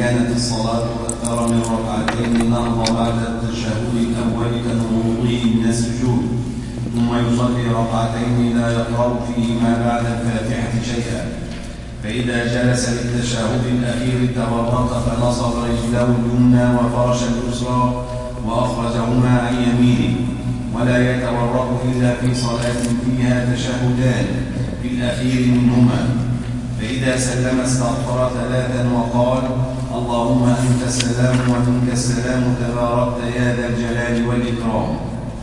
كانت الصلاة أكثر من ركعتين نهض بعد التشهد الأول كنهوضه من السجود، ثم يصلي ركعتين لا يقرأ فيهما بعد الفاتحة شيئا. فإذا جلس للتشهد الأخير تورك فنصب رجله اليمنى وفرش اليسرى وأخرجهما عن يمينه، ولا يتورك إلا في صلاة فيها تشهدان في الأخير منهما. فإذا سلم استغفر 3 وقال: اللهم أنت السلام ومنك السلام تباركت يا ذا الجلال والإكرام.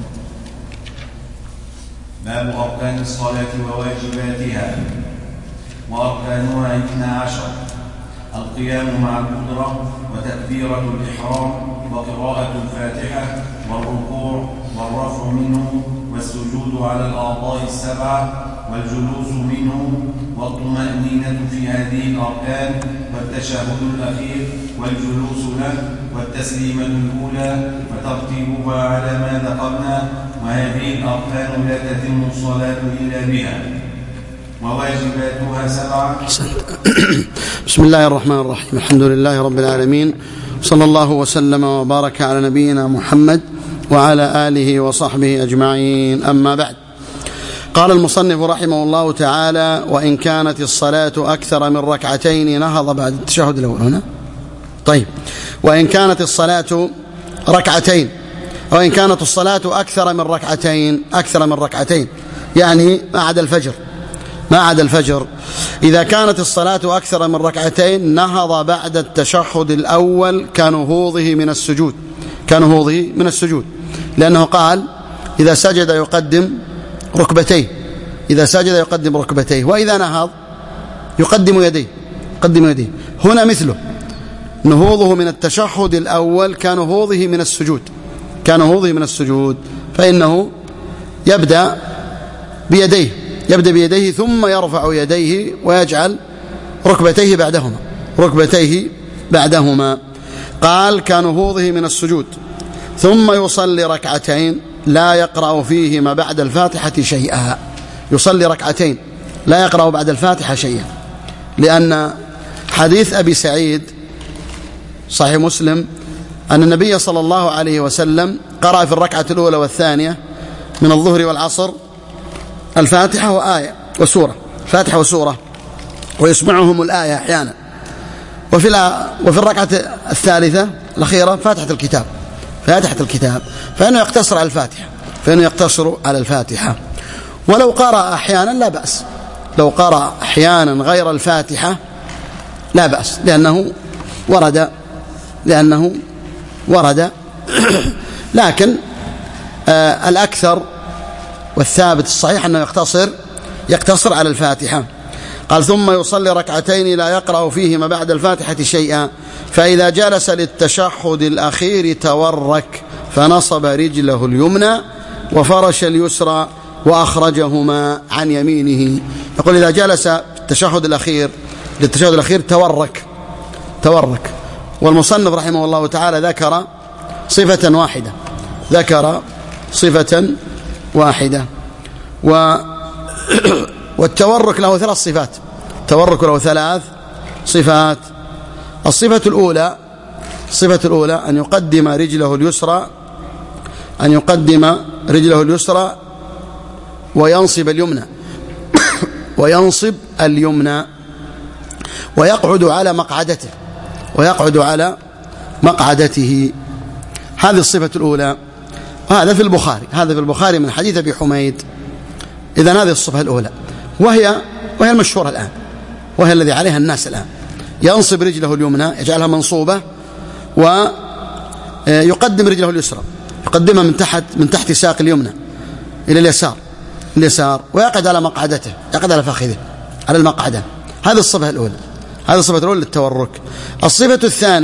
باب أركان الصلاة وواجباتها. وأركانها 12: القيام مع القدرة، وتكبيرة الإحرام، وقراءة الفاتحة، والركوع، والرفع منه، والسجود على الأعضاء 7، والجلوس منه، والطمأنينة في هذه الأركان، والتشهد الأخير، والجلوس له، والتسليمة الأولى، وترتيبها على ما ذكرنا. وهذه الأركان لا تتم الصلاة إلا بها. وواجباتها 7. بسم الله الرحمن الرحيم. الحمد لله رب العالمين، صلى الله وسلم وبارك على نبينا محمد وعلى آله وصحبه أجمعين. أما بعد، قال المصنف رحمه الله تعالى: وإن كانت الصلاة أكثر من ركعتين نهض بعد التشهد الأول. هنا طيب، وإن كانت الصلاة ركعتين، وإن كانت الصلاة أكثر من ركعتين يعني ما عدا الفجر. إذا كانت الصلاة أكثر من ركعتين نهض بعد التشهد الأول كنهوضه من السجود، لأنه قال: إذا سجد يقدم ركبتيه، وإذا نهض يقدم يديه. هنا مثله، نهوضه من التشهد الأول كنهوضه من السجود، فإنه يبدأ بيديه ثم يرفع يديه ويجعل ركبتيه بعدهما. قال: كنهوضه من السجود، ثم يصلي ركعتين لا يقرأ فيهما بعد الفاتحة شيئا. يصلي ركعتين لا يقرأ بعد الفاتحة شيئا، لأن حديث أبي سعيد صحيح مسلم أن النبي صلى الله عليه وسلم قرأ في الركعة الأولى والثانية من الظهر والعصر الفاتحة وآية وسورة، ويسمعهم الآية أحيانا، وفي الركعة الثالثة الأخيرة فاتحة الكتاب، فإنه يقتصر على الفاتحة. ولو قرأ أحيانا لا بأس، لو قرأ أحيانا غير الفاتحة لا بأس، لأنه ورد لكن الأكثر والثابت الصحيح أنه يقتصر على الفاتحة. قال: ثم يصلي ركعتين لا يقرأ فيهما بعد الفاتحة شيئا. فإذا جلس للتشهد الأخير تورك فنصب رجله اليمنى وفرش اليسرى وأخرجهما عن يمينه. يقول: إذا جلس للتشهد الأخير تورك. والمصنف رحمه الله تعالى ذكر صفة واحدة والتورك له 3 صفات. الصفة الأولى أن يقدم رجله اليسرى وينصب اليمنى ويقعد على مقعدته. هذه الصفة الأولى، وهذا في البخاري من حديث أبي حميد. إذن هذه الصفة الأولى، وهي المشهورة الآن، وهي الذي عليها الناس الآن. ينصب رجله اليمنى، يجعلها منصوبة، ويقدم رجله اليسرى، يقدمها من تحت ساق اليمنى إلى اليسار، ويقعد على مقعدته، يقعد على فخذه، على المقعدة. هذه الصفة الأولى للتورك. الصفة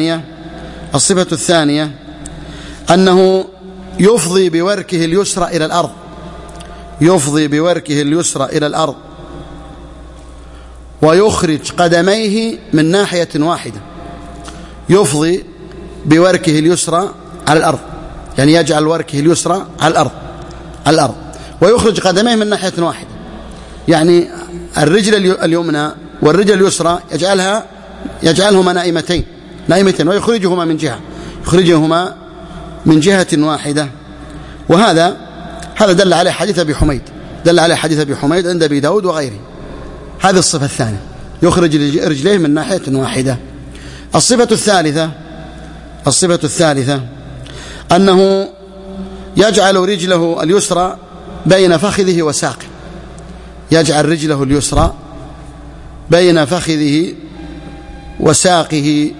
الثانية أنه يفضي بوركه اليسرى إلى الأرض، ويخرج قدميه من ناحية واحدة. يفضي بوركه اليسرى على الأرض، يعني يجعل وركه اليسرى على الأرض، ويخرج قدميه من ناحية واحدة، يعني الرجل اليمنى والرجل اليسرى يجعلهما نائمتين، نائمتين، ويخرجهما من جهة، يخرجهما من جهة واحدة. وهذا دل عليه حديث أبي حميد، دل عليه حديث أبي حميد عند أبي داود وغيره. هذه الصفة الثانية، يخرج رجليه من ناحية واحدة. الصفة الثالثة أنه يجعل رجله اليسرى بين فخذه وساقه، يجعل رجله اليسرى بين فخذه وساقه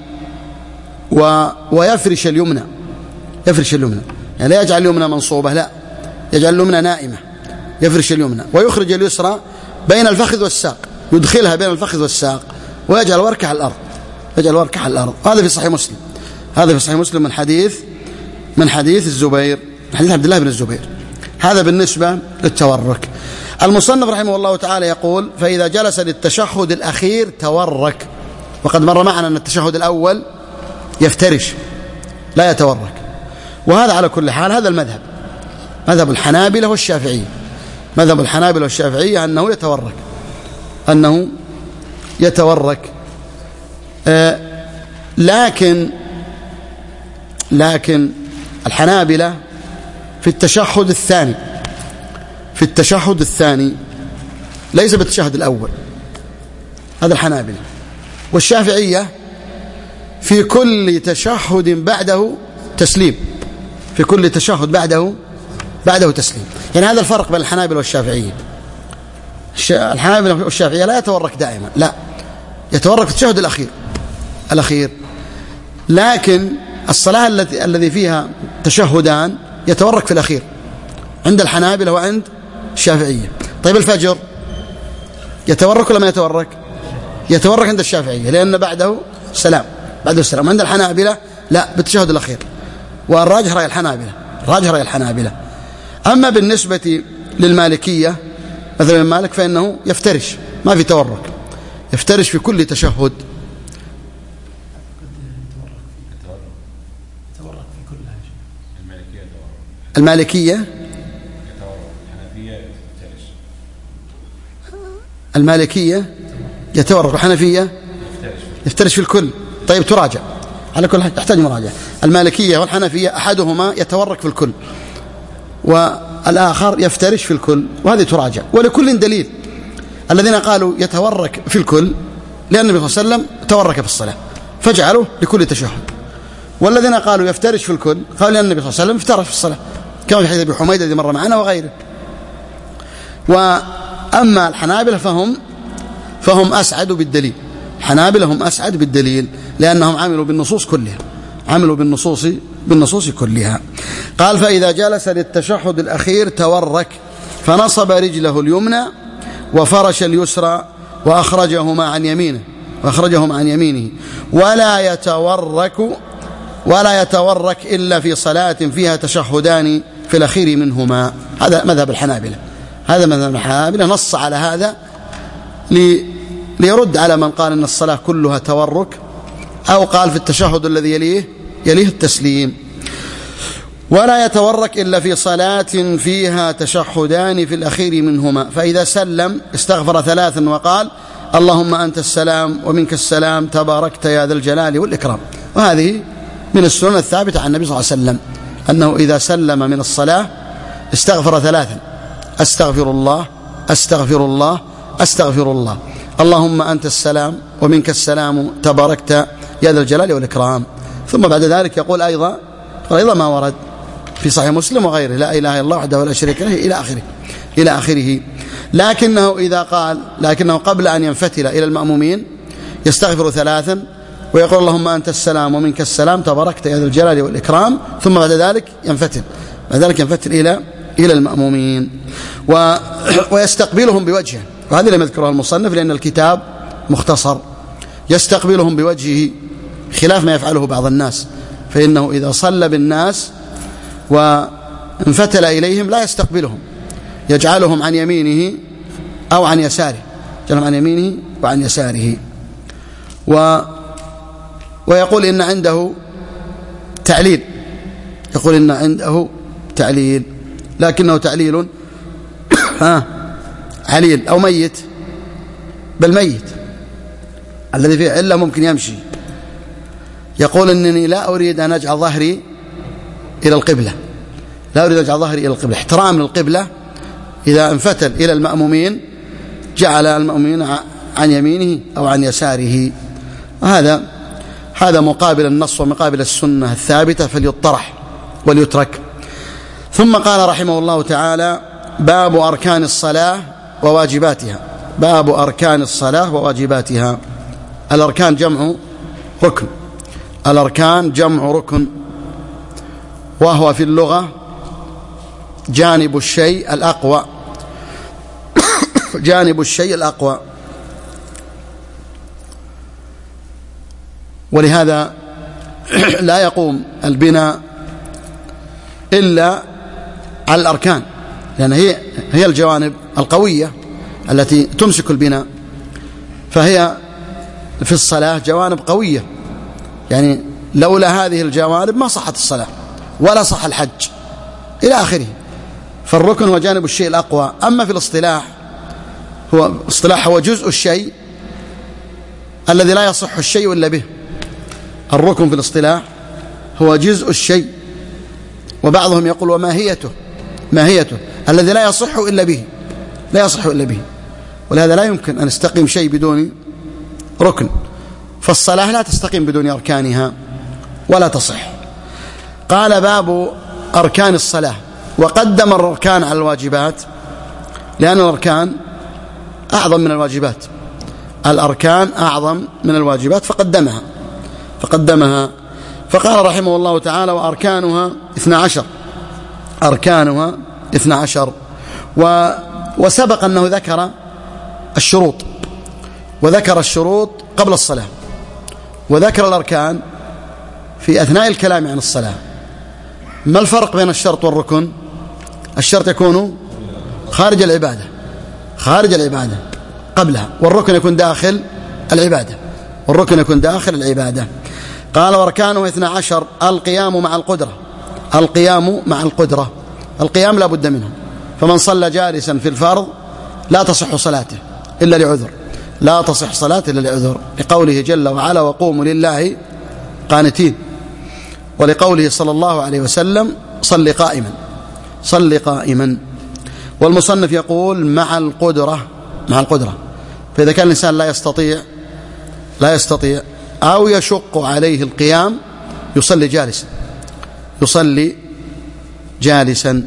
ويفرش اليمنى، يفرش اليمنى، يعني لا يجعل اليمنى منصوبة، لا، يجعل اليمنى نائمة، يفرش اليمنى، ويخرج اليسرى بين الفخذ والساق، يدخلها بين الفخذ والساق، ويجعل وركه على الأرض، يجعل وركه على الأرض. هذا في صحيح مسلم، هذا في صحيح مسلم من حديث الزبير، من حديث عبد الله بن الزبير. هذا بالنسبة للتورك. المصنف رحمه الله تعالى يقول: فإذا جلس للتشهد الأخير تورك. وقد مر معنا أن التشهد الأول يفترش لا يتورك. وهذا على كل حال هذا المذهب، مذهب الحنابلة والشافعية، مذهب الحنابلة والشافعية أنه يتورك، أنه يتورك. لكن الحنابلة في التشهد الثاني ليس بالتشهد الأول، هذا الحنابلة. والشافعية في كل تشهد بعده تسليم، في كل تشهد بعده تسليم. يعني هذا الفرق بين الحنابلة والشافعية. الحنابلة والشافعية لا يتورك دائما، لا، يتورك في التشهد الأخير. لكن الصلاة الذي فيها تشهدان يتورك في الأخير عند الحنابلة وعند الشافعية. طيب الفجر يتورك ولا ما يتورك؟ يتورك عند الشافعية لأن بعده السلام، عند الحنابلة لا، بالتشهد الأخير. والراجح رأي الحنابلة، أما بالنسبة للمالكية مثلا مالك فإنه يفترش، ما في تورك، يفترش في كل تشهد. المالكية يتورك، والحنفية يفترش في الكل. طيب تراجع على كل حال، تحتاج مراجعة. المالكية والحنفية أحدهما يتورك في الكل والآخر يفترش في الكل، وهذه تراجع. ولكل دليل. الذين قالوا يتورك في الكل لأن النبي صلى الله عليه وسلم تورك في الصلاة فاجعله لكل تشهد، والذين قالوا يفترش في الكل قالوا لأن النبي صلى الله عليه وسلم افترش في الصلاة، كما في حديث أبي حميد الذي مر معنا وغيره. وأما الحنابلة فهم أسعد بالدليل، الحنابلة هم أسعد بالدليل لأنهم عملوا بالنصوص كلها، عملوا بالنصوص كلها. قال: فإذا جلس للتشهد الأخير تورك، فنصب رجله اليمنى وفرش اليسرى وأخرجهما عن يمينه ولا يتورك إلا في صلاة فيها تشهدان في الأخير منهما. هذا مذهب الحنابلة، نص على هذا ليرد على من قال أن الصلاة كلها تورك، أو قال في التشهد الذي يليه التسليم. ولا يتورك إلا في صلاة فيها تشهدان في الأخير منهما، فإذا سلم استغفر 3 وقال: اللهم أنت السلام ومنك السلام تباركت يا ذا الجلال والإكرام. وهذه من السنن الثابتة عن النبي صلى الله عليه وسلم أنه إذا سلم من الصلاة استغفر 3: أستغفر الله أستغفر الله أستغفر الله، اللهم أنت السلام ومنك السلام تباركت يا ذا الجلال والإكرام. ثم بعد ذلك يقول أيضا ما ورد في صحيح مسلم وغيره: لا إله إلا الله وحده لا شريك له إلى آخره. لكنه قبل أن ينفتل إلى المأمومين يستغفر 3 ويقول: اللهم أنت السلام ومنك السلام تباركت يا ذا الجلال والإكرام، ثم بعد ذلك ينفتل إلى المأمومين ويستقبلهم بوجهه. وهذا لم يذكره المصنف لأن الكتاب مختصر. يستقبلهم بوجهه خلاف ما يفعله بعض الناس، فإنه إذا صلى بالناس وانفتل إليهم لا يستقبلهم، يجعلهم عن يمينه أو عن يساره، يجعلهم عن يمينه وعن يساره. ويقول إن عنده تعليل، لكنه تعليل عليل أو ميت، بل ميت الذي فيه علة ممكن يقول إنني لا أريد أن أجعل ظهري إلى القبلة، لا أريد أن أجعل ظهري إلى القبلة احترام للقبلة. إذا انفتل إلى المأمومين جعل المأمومين عن يمينه أو عن يساره، هذا مقابل النص ومقابل السنة الثابتة، فليطرح وليترك. ثم قال رحمه الله تعالى: باب أركان الصلاة وواجباتها. باب أركان الصلاة وواجباتها. الأركان جمع ركن، الأركان جمع ركن، وهو في اللغة جانب الشيء الأقوى، جانب الشيء الأقوى. ولهذا لا يقوم البناء إلا على الأركان، لأن هي الجوانب القوية التي تمسك البناء، فهي في الصلاة جوانب قوية، يعني لولا هذه الجوانب ما صحت الصلاة ولا صح الحج إلى آخره. فالركن هو جانب الشيء الأقوى. أما في الاصطلاح هو جزء الشيء الذي لا يصح الشيء إلا به. الركن في الاصطلاح هو جزء الشيء، وبعضهم يقول وماهيته، ماهيته الذي لا يصح إلا به، لا يصح إلا به. ولهذا لا يمكن أن يستقيم شيء بدون ركن، فالصلاة لا تستقيم بدون أركانها ولا تصح. قال: باب أركان الصلاة. وقدم الأركان على الواجبات لأن الأركان أعظم من الواجبات، الأركان أعظم من الواجبات فقدمها. فقال رحمه الله تعالى: وأركانها 12، أركانها 12. وسبق أنه ذكر الشروط، وذكر الشروط قبل الصلاة، وذكر الأركان في أثناء الكلام عن الصلاة. ما الفرق بين الشرط والركن؟ الشرط يكون خارج العبادة، خارج العبادة قبلها، والركن يكون داخل العبادة، والركن يكون داخل العبادة. قال: وأركانه 12: القيام مع القدرة. القيام مع القدرة، القيام لا بد منه، فمن صلى جالسا في الفرض لا تصح صلاته إلا لعذر، لا تصح صلاته إلا لعذر، لقوله جل وعلا: وقوموا لله قانتين، ولقوله صلى الله عليه وسلم: صل قائما، صل قائما. والمصنف يقول مع القدرة، مع القدرة. فإذا كان الإنسان لا يستطيع أو يشق عليه القيام يصلي جالسا، يصلي جالسا.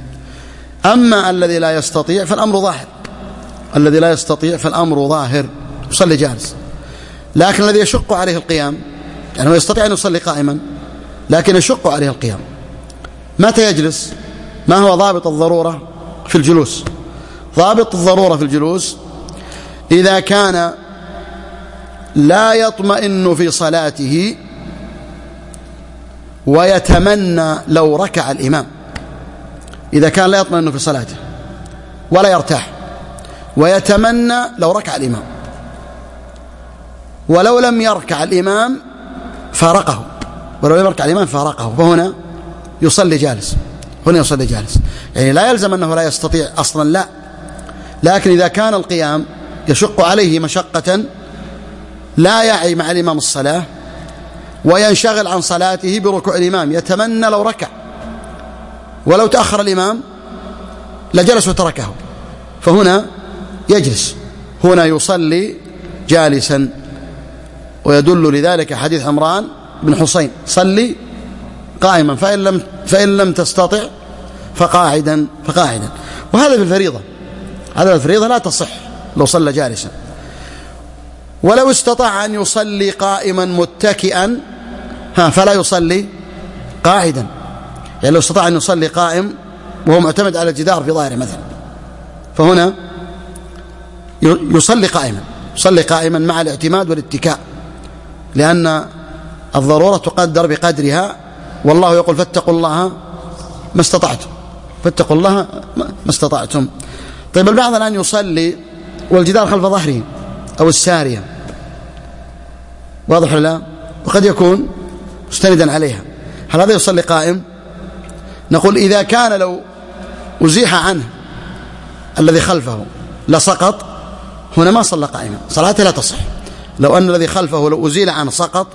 أما الذي لا يستطيع فالأمر ظاهر، الذي لا يستطيع فالأمر ظاهر، يصلي جالس. لكن الذي يشق عليه القيام، يعني هو يستطيع أن يصلي قائما لكن يشق عليه القيام، متى يجلس؟ ما هو ضابط الضرورة في الجلوس؟ ضابط الضرورة في الجلوس إذا كان لا يطمئن في صلاته ويتمنى لو ركع الإمام، إذا كان لا يطمئن في صلاته ولا يرتاح ويتمنى لو ركع الإمام، ولو لم يركع الإمام فارقه، ولو لم يركع الإمام فارقه، فهنا يصلي جالس، هنا يصلي جالس. يعني لا يلزم أنه لا يستطيع أصلا، لا، لكن إذا كان القيام يشق عليه مشقة لا يعي مع الإمام الصلاة وينشغل عن صلاته بركوع الإمام، يتمنى لو ركع، ولو تأخر الإمام لجلس وتركه، فهنا يجلس، هنا يصلي جالسا. ويدل لذلك حديث عمران بن حسين: صلي قائما فإن لم تستطع فقاعدا. وهذا في الفريضة، هذا الفريضة لا تصح لو صلى جالسا. ولو استطاع أن يصلي قائما متكئا فلا يصلي قاعدا، يعني لو استطاع أن يصلي قائم وهو معتمد على الجدار في ظاهره مثلا، فهنا يصلي قائما مع الاعتماد والاتكاء، لأن الضرورة تقدر بقدرها، والله يقول: فاتقوا الله ما استطعتم، فاتقوا الله ما استطعتم. طيب، البعض الآن يصلي والجدار خلف ظهره أو السارية، واضح ولا لا؟ وقد يكون مستندا عليها، هل هذا يصلي قائم؟ نقول إذا كان لو أزيح عنه الذي خلفه لسقط، هنا ما صلى قائما، صلاته لا تصح. لو أن الذي خلفه لو أزيل عنه سقط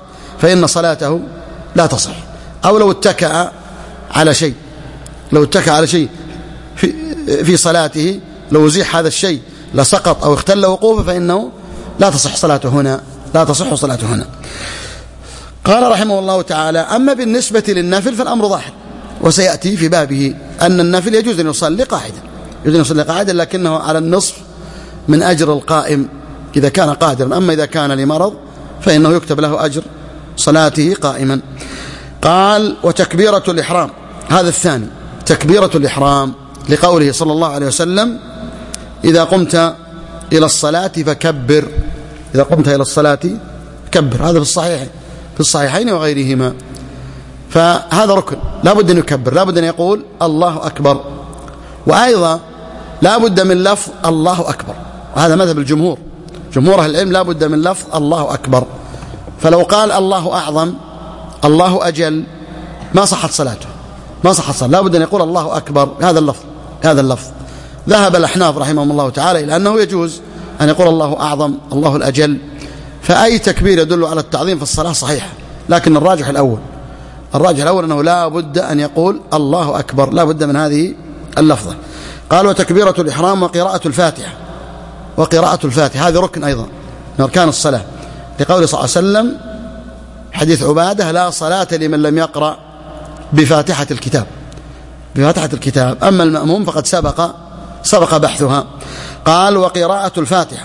فإن صلاته لا تصح. أو لو اتكأ على شيء، لو اتكأ على شيء في صلاته، لو أزيح هذا الشيء لسقط أو اختل وقوفه فإنه لا تصح صلاته هنا، لا تصح صلاته هنا. قال رحمه الله تعالى: أما بالنسبة للنافل فالأمر ظاهر، وسيأتي في بابه أن النافل يجوز أن يصلي قاعدا، يجوز أن يصلي قاعدا، لكنه على النصف من أجر القائم إذا كان قادرا. أما إذا كان لمرض فإنه يكتب له أجر صلاته قائما. قال: وتكبيرة الإحرام، هذا الثاني، تكبيرة الإحرام لقوله صلى الله عليه وسلم: إذا قمت إلى الصلاة فكبر، إذا قمت إلى الصلاة كبر. هذا في الصحيحين وغيرهما. فهذا ركن لا بد أن يكبر، لا بد أن يقول الله أكبر، وأيضا لا بد من لفظ الله أكبر، وهذا مذهب الجمهور، جمهور أهل العلم لا بد من لفظ الله أكبر. فلو قال الله أعظم، الله أجل، ما صحت صلاته، ما صحت صلاته، لا بد أن يقول الله أكبر، هذا اللفظ. ذهب الأحناف رحمهم الله تعالى إلى أنه يجوز أن يقول الله أعظم، الله الأجل، فأي تكبير يدل على التعظيم في الصلاة صحيحة. لكن الراجح الأول أنه لا بد أن يقول الله أكبر، لا بد من هذه اللفظة. قال: وتكبيرة الإحرام وقراءة الفاتحة، هذا ركن أيضا من أركان الصلاة، لقول صلى الله عليه وسلم حديث عبادة: لا صلاة لمن لم يقرأ بفاتحة الكتاب، أما المأموم فقد سبق بحثها. قال: وقراءة الفاتحة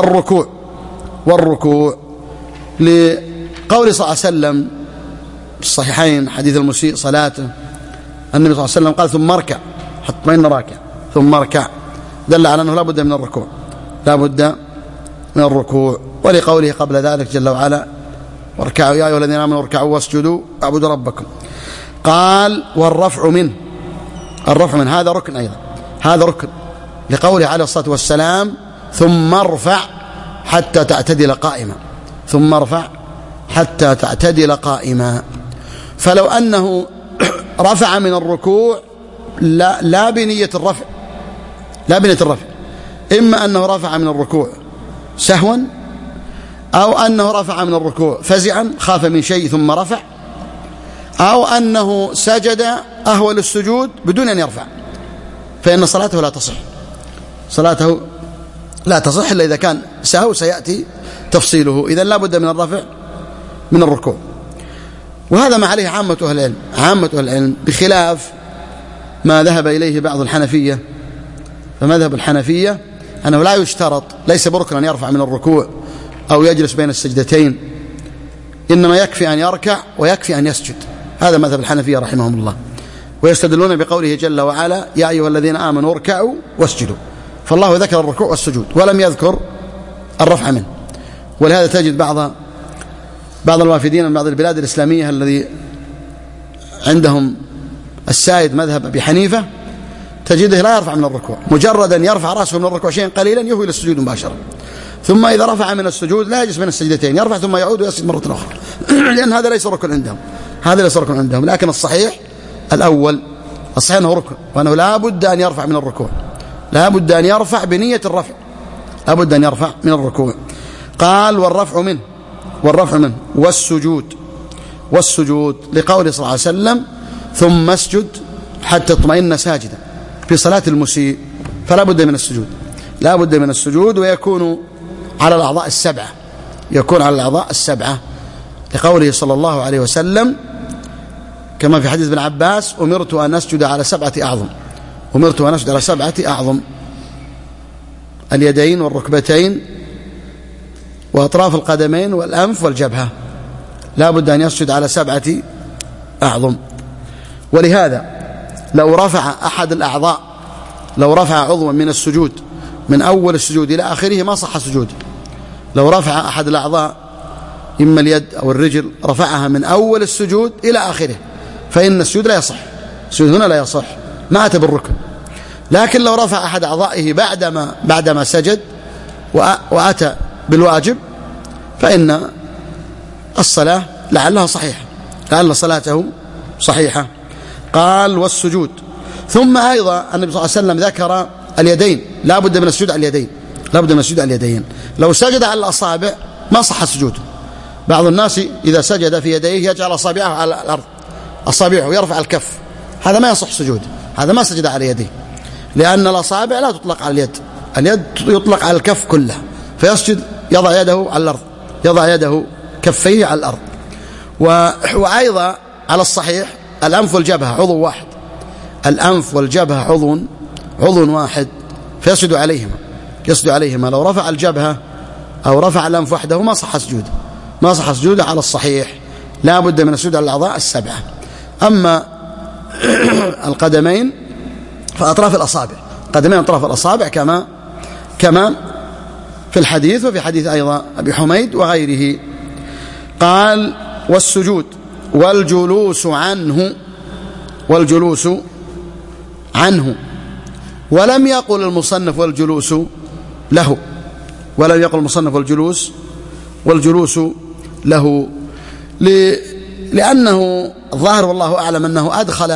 والركوع لقول صلى الله عليه وسلم في الصحيحين حديث المسيء صلاته، النبي صلى الله عليه وسلم قال: ثم اركع حتى تطمئن راكع، ثم اركع، دل على أنه لا بد من الركوع، ولقوله قبل ذلك جل وعلا: واركعوا يا أيها الذين آمنوا اركعوا واسجدوا اعبدوا ربكم. قال: والرفع منه، هذا ركن أيضا، هذا ركن لقوله عليه الصلاة والسلام: ثم ارفع حتى تعتدل قائما. فلو أنه رفع من الركوع لا بنية الرفع، إما أنه رفع من الركوع سهوا، أو أنه رفع من الركوع فزعا خاف من شيء ثم رفع، أو أنه سجد أهول السجود بدون أن يرفع، فإن صلاته لا تصح إلا إذا كان سهو، سيأتي تفصيله. إذن لا بد من الرفع من الركوع، وهذا ما عليه عامة أهل العلم، بخلاف ما ذهب إليه بعض الحنفية. فمذهب الحنفية أنه لا يشترط، ليس بركن أن يرفع من الركوع أو يجلس بين السجدتين، إنما يكفي أن يركع ويكفي أن يسجد. هذا مذهب الحنفية رحمهم الله، ويستدلون بقوله جل وعلا: يا أيها الذين آمنوا اركعوا واسجدوا، فالله ذكر الركوع والسجود ولم يذكر الرفع منه. ولهذا تجد بعض الوافدين من بعض البلاد الإسلامية الذي عندهم السائد مذهب أبي حنيفة، تجده لا يرفع من الركوع، مجرد أن يرفع رأسه من الركوع شيئا قليلا يهوي إلى السجود مباشرة، ثم إذا رفع من السجود لا يجلس بين السجدتين، يرفع ثم يعود ويسجد مرة أخرى لأن هذا ليس ركن عندهم، لكن الصحيح الأول، الصحيح أنه ركن، وأنه لا بد أن يرفع من الركوع، لا بد أن يرفع بنية الرفع، لا بد أن يرفع من الركوع. قال: والرفع منه والسجود لقول صلى الله عليه وسلم: ثم اسجد حتى تطمئن ساجدا، في صلاة المسيء، فلا بد من السجود، ويكون على الأعضاء السبعة، لقوله صلى الله عليه وسلم كما في حديث ابن عباس: أمرت أن أسجد على 7 أعظم، اليدين والركبتين وأطراف القدمين والأنف والجبهة، لا بد أن يسجد على 7 أعظم. ولهذا لو رفع أحد الأعضاء، لو رفع عضوا من السجود من أول السجود إلى آخره ما صح سجوده. لو رفع أحد الأعضاء إما اليد أو الرجل، رفعها من أول السجود إلى آخره، فإن السجود لا يصح، السجود هنا لا يصح، ما أتى بالركن. لكن لو رفع أحد أعضائه بعدما سجد وأتى بالواجب، فإن الصلاة لعلها صحيحة، لعل صلاته صحيحة. قال: والسجود. ثم أيضا النبي صلى الله عليه وسلم ذكر اليدين، لا بد من السجود على اليدين، لو سجد على الأصابع ما صح سجوده، بعض الناس إذا سجد في يديه يجعل أصابعه على الأرض، أصابعه يرفع الكف، هذا ما يصح سجود، هذا ما سجد على يديه، لأن الأصابع لا تطلق على اليد، اليد يطلق على الكف كلها، فيسجد يضع يده على الأرض، يضع يده كفيه على الأرض. وأيضا على الصحيح الأنف والجبهة عضو واحد، الأنف والجبهة عضو واحد، فيسجد عليهما، يسجد عليهما. لو رفع الجبهة أو رفع الأنف وحده ما صح سجوده، ما صح سجوده على الصحيح، لا بد من السجود على الأعضاء السبعة. أما القدمين فأطراف الأصابع، قدمين أطراف الأصابع كما في الحديث، وفي حديث أيضا أبي حميد وغيره. قال والسجود والجلوس عنه، والجلوس عنه، ولم يقل المصنف والجلوس له، ولم يقل المصنف والجلوس له، لأنه الظاهر والله أعلم أنه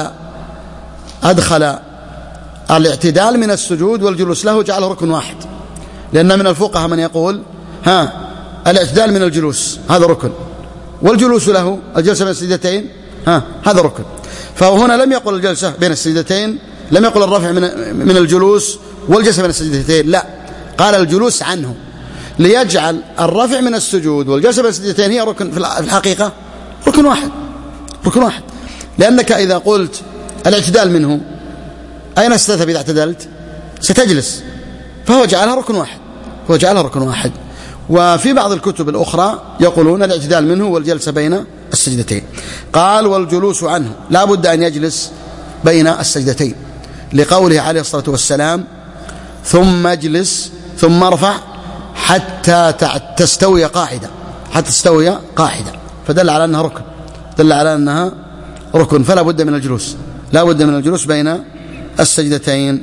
أدخل الاعتدال من السجود والجلوس له جعله ركن واحد، لأن من الفقهاء من يقول الاعتدال من الجلوس هذا ركن، والجلوس له الجلسة بين السجدتين هذا ركن. فهو هنا لم يقل الجلسة بين السجدتين، لم يقل الرفع من الجلوس والجلسة بين السجدتين، لا، قال الجلوس عنه، ليجعل الرفع من السجود والجلسة بين السجدتين هي ركن في الحقيقة ركن واحد، ركن واحد. لأنك إذا قلت الاعتدال منه أين ستذهب إذا اعتدلت؟ ستجلس، فهو جعلها ركن واحد، هو جعلها ركن واحد. وفي بعض الكتب الأخرى يقولون الاعتدال منه والجلسة بين السجدتين. قال والجلوس عنه، لا بد أن يجلس بين السجدتين، لقوله عليه الصلاة والسلام ثم اجلس ثم ارفع حتى تستوي قاعدة، حتى تستوي قاعدة، فدل على أنها ركن، دل على أنها ركن، فلا بد من الجلوس، لا بد من الجلوس بين السجدتين.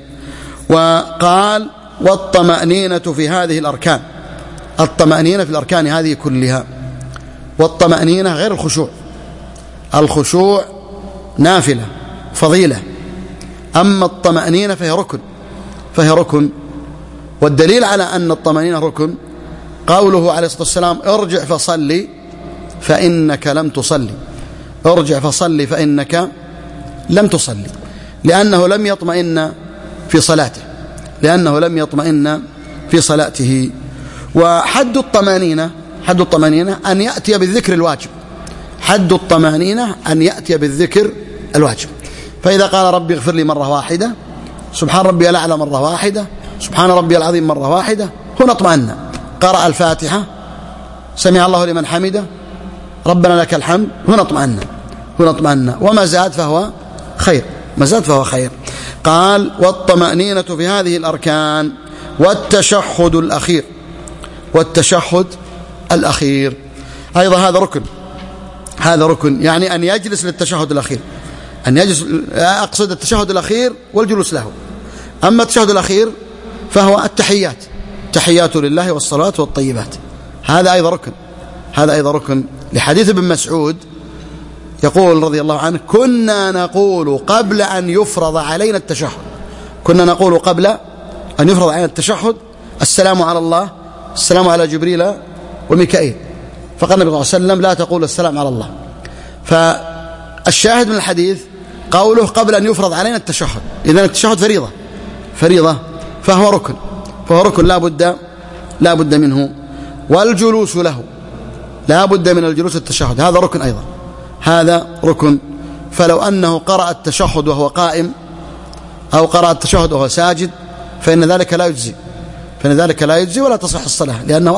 وقال والطمأنينة في هذه الأركان، الطمأنينة في الأركان هذه كلها، والطمأنينة غير الخشوع، الخشوع نافلة فضيلة، أما الطمأنينة فهي ركن. والدليل على أن الطمأنينة ركن قوله عليه الصلاة والسلام ارجع فصلي فإنك لم تصلي، ارجع فصلي فإنك لم تصلي، لأنه لم يطمئن في صلاته، لأنه لم يطمئن في صلاته. وحد الطمأنينة، حد الطمأنينة أن يأتي بالذكر الواجب، حد الطمأنينة أن يأتي بالذكر الواجب. فإذا قال ربي اغفر لي مرة واحدة، سبحان ربي الأعلى مرة واحدة، سبحان ربي العظيم مرة واحدة، هنا اطمأن، قرأ الفاتحة، سمع الله لمن حمده، ربنا لك الحمد، هنا اطمأن، هنا اطمأن، وما زاد فهو خير، ما زاد فهو خير. قال والطمأنينة في هذه الأركان والتشهد الأخير، والتشهد الأخير أيضا هذا ركن، هذا ركن، يعني أن يجلس للتشهد الأخير، أن يجلس، أقصد التشهد الأخير والجلوس له. أما التشهد الأخير فهو التحيات، تحيات لله والصلاة والطيبات، هذا أيضا ركن، هذا أيضا ركن، لحديث ابن مسعود يقول رضي الله عنه كنا نقول قبل أن يفرض علينا التشهد، كنا نقول قبل أن يفرض علينا التشهد السلام على الله، السلام على جبريل وميكائيل، فقال النبي صلى الله عليه وسلم لا تقول السلام على الله. فالشاهد من الحديث قوله قبل أن يفرض علينا التشهد، إذن التشهد فريضة فهو ركن، فهو ركن لا بد منه. والجلوس له، لا بد من الجلوس التشهد، هذا ركن أيضا، هذا ركن. فلو أنه قرأ التشهد وهو قائم أو قرأ التشهد وهو ساجد فإن ذلك لا يجزي، فإن ذلك لا يجزي ولا تصح الصلاة، لأنه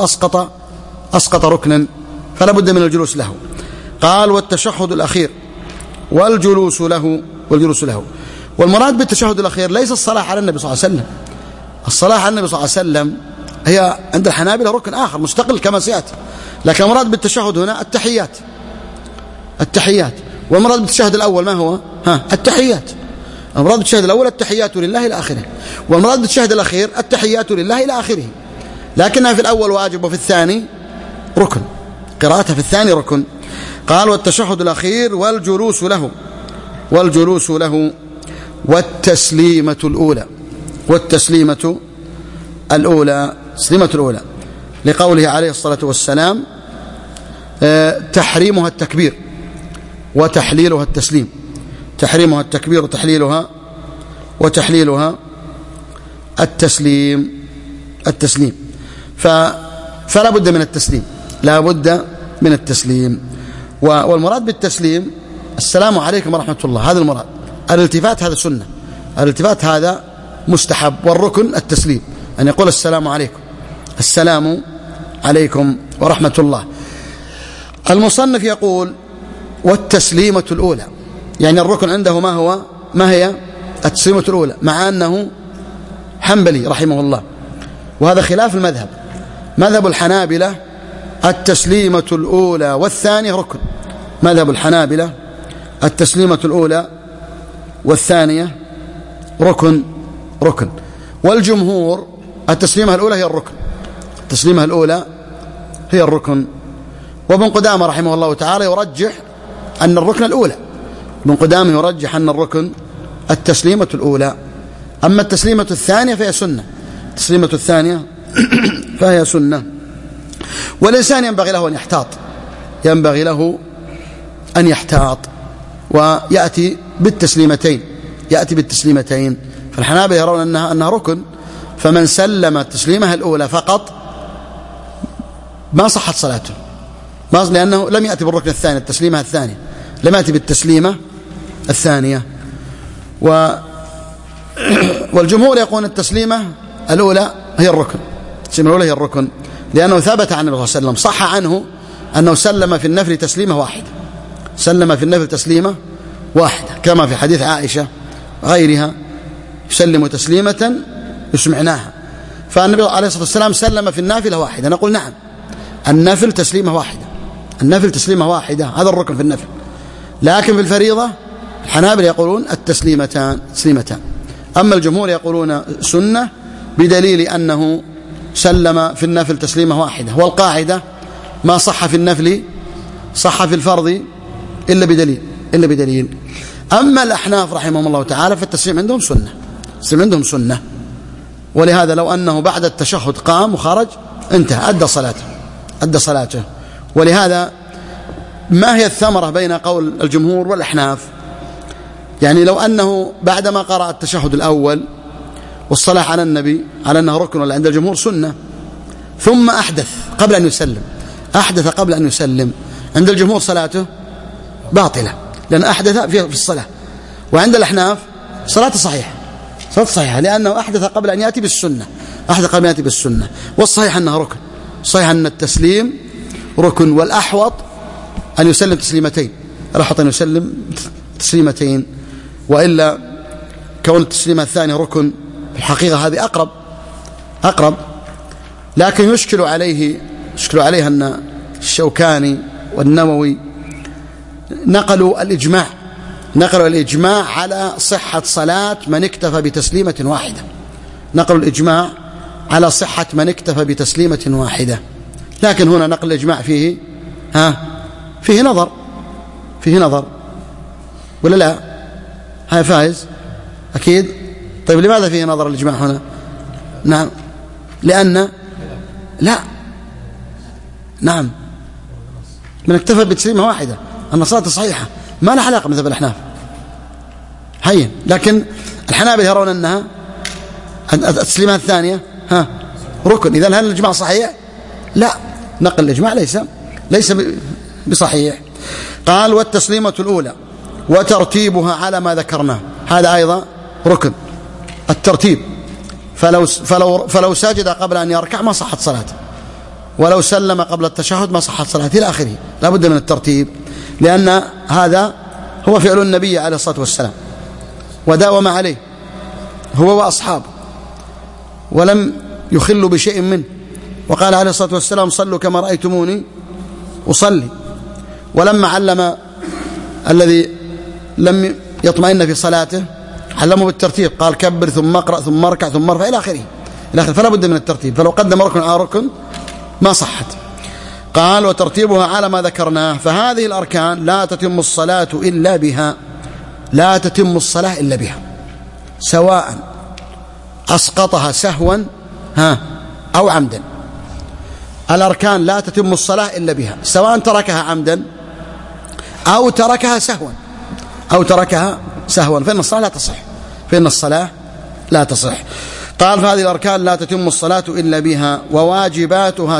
أسقط ركنا، فلا بد من الجلوس له. قال والتشهد الأخير والجلوس له، والجلوس له. والمراد بالتشهد الأخير ليس الصلاة على النبي صلى الله عليه وسلم، الصلاة على النبي صلى الله عليه وسلم هي عند الحنابلة ركن آخر مستقل كما سيأتي، لكن المراد بالتشهد هنا التحيات، والمراد بالتشهد الأول ما هو؟ التحيات. المراد بالتشهد الأول التحيات لله إلى آخره، والمراد بالتشهد الأخير التحيات لله إلى آخره، لكنها في الأول واجب وفي الثاني ركن، قراءتها في الثاني ركن. قال والتشهد الأخير والجلوس له، والجلوس له والتسليمة الأولى، والتسليمة الأولى، تسليمة الأولى، لقوله عليه الصلاة والسلام تحريمها التكبير وتحليلها التسليم. تحريمها التكبير وتحليلها التسليم. فلا بد من التسليم، لا بد من التسليم. والمراد بالتسليم السلام عليكم ورحمة الله، هذا المراد. الالتفات هذا سنة، الالتفات هذا مستحب، والركن التسليم، أن يقول السلام عليكم، السلام عليكم ورحمة الله. المصنف يقول والتسليمة الأولى، يعني الركن عنده ما هي التسليمة الأولى، مع أنه حنبلي رحمه الله، وهذا خلاف المذهب. مذهب الحنابلة التسليمة الأولى والثانية ركن، مذهب الحنابلة التسليمة الأولى والثانية ركن. والجمهور التسليمة الأولى هي الركن، التسليمة الأولى هي الركن. وابن قدامة رحمه الله تعالى يرجح أن الركن الأولى، ابن قدامة يرجح أن الركن التسليمة الأولى، أما التسليمة الثانية فهي سنة، التسليمة الثانية فهي سنة. والإنسان ينبغي له أن يحتاط ويأتي بالتسليمتين. فالحنابلة يرون أنها ركن، فمن سلم التسليمة الأولى فقط ما صحت صلاته، لأنه لم يأتي بالركن الثاني، التسليمة الثانية، لم يأتي بالتسليمة الثانية. والجمهور يقول التسليمة الأولى هي الركن، التسليمة الأولى هي الركن، لأنه ثبت عن النبي صلى الله عليه وسلم، صح عنه أنه سلم في النفل تسليمة واحدة، سلم في النفل تسليمة واحدة، كما في حديث عائشة غيرها يسلم تسليمة يسمعناها. فالنبي عليه الصلاة والسلام سلم في النافلة واحدة، نقول نعم، النفل تسليمة واحدة، النفل تسليمة واحدة، هذا الركن في النفل. لكن في الفريضة الحنابلة يقولون التسليمتان تسليمتان. أما الجمهور يقولون سنة بدليل أنه سلم في النفل تسليمة واحدة، والقاعدة ما صح في النفل صح في الفرض إلا بدليل. أما الأحناف رحمهم الله تعالى فالتسليم عندهم سنة، التسليم عندهم سنة، ولهذا لو أنه بعد التشهد قام وخرج انتهى، أدى صلاته. ولهذا ما هي الثمرة بين قول الجمهور والأحناف؟ يعني لو أنه بعدما قرأ التشهد الأول والصلاة على النبي على أنه ركن، ولا عند الجمهور سنة، ثم أحدث قبل أن يسلم، عند الجمهور صلاته باطلة، لأن أحدث في الصلاة. وعند الأحناف صلاته صحيحة لأنه أحدث قبل أن يأتي بالسنة، والصحيح أنها ركن، صحيح أن التسليم ركن، والأحوط أن يسلم تسليمتين، وإلا كون التسليمة الثانية ركن في الحقيقة هذه أقرب. لكن يشكل عليه أن الشوكاني والنووي نقلوا الإجماع على صحة صلاة من اكتفى بتسليمة واحدة، لكن هنا نقل الإجماع فيه نظر ولا لا؟ هاي فايز أكيد. طيب لماذا فيه نظر الإجماع هنا؟ نعم، لأن من اكتفى بتسليمة واحدة أن صلاته صحيحة، ما لها علاقة مثل الأحناف هين. لكن الحنابلة يرون أنها التسليمة الثانية ركن. إذن هل الإجماع صحيح؟ لا، نقل الإجماع ليس بصحيح. قال والتسليمة الأولى وترتيبها على ما ذكرناه، هذا أيضا ركن، الترتيب. فلو سجد قبل أن يركع ما صحت صلاته، ولو سلم قبل التشهد ما صحت صلاته إلى آخره. لا بد من الترتيب، لأن هذا هو فعل النبي عليه الصلاة والسلام، وداوم عليه هو وأصحابه، ولم يخل بشيء منه، وقال عليه الصلاة والسلام صلوا كما رأيتموني أصلي. ولما علم الذي لم يطمئن في صلاته علمه بالترتيب، قال كبر ثم اقرأ ثم اركع ثم ارفع إلى آخره. فلا بد من الترتيب، فلو قدم ركن ما صحت. قال وترتيبها على ما ذكرناه، فهذه الأركان لا تتم الصلاة إلا بها، سواء أسقطها سهوا أو عمدا. الأركان لا تتم الصلاة إلا بها، سواء تركها عمدا أو تركها سهوا، فإن الصلاة لا تصح. قال فهذه الأركان لا تتم الصلاة إلا بها، وواجباتها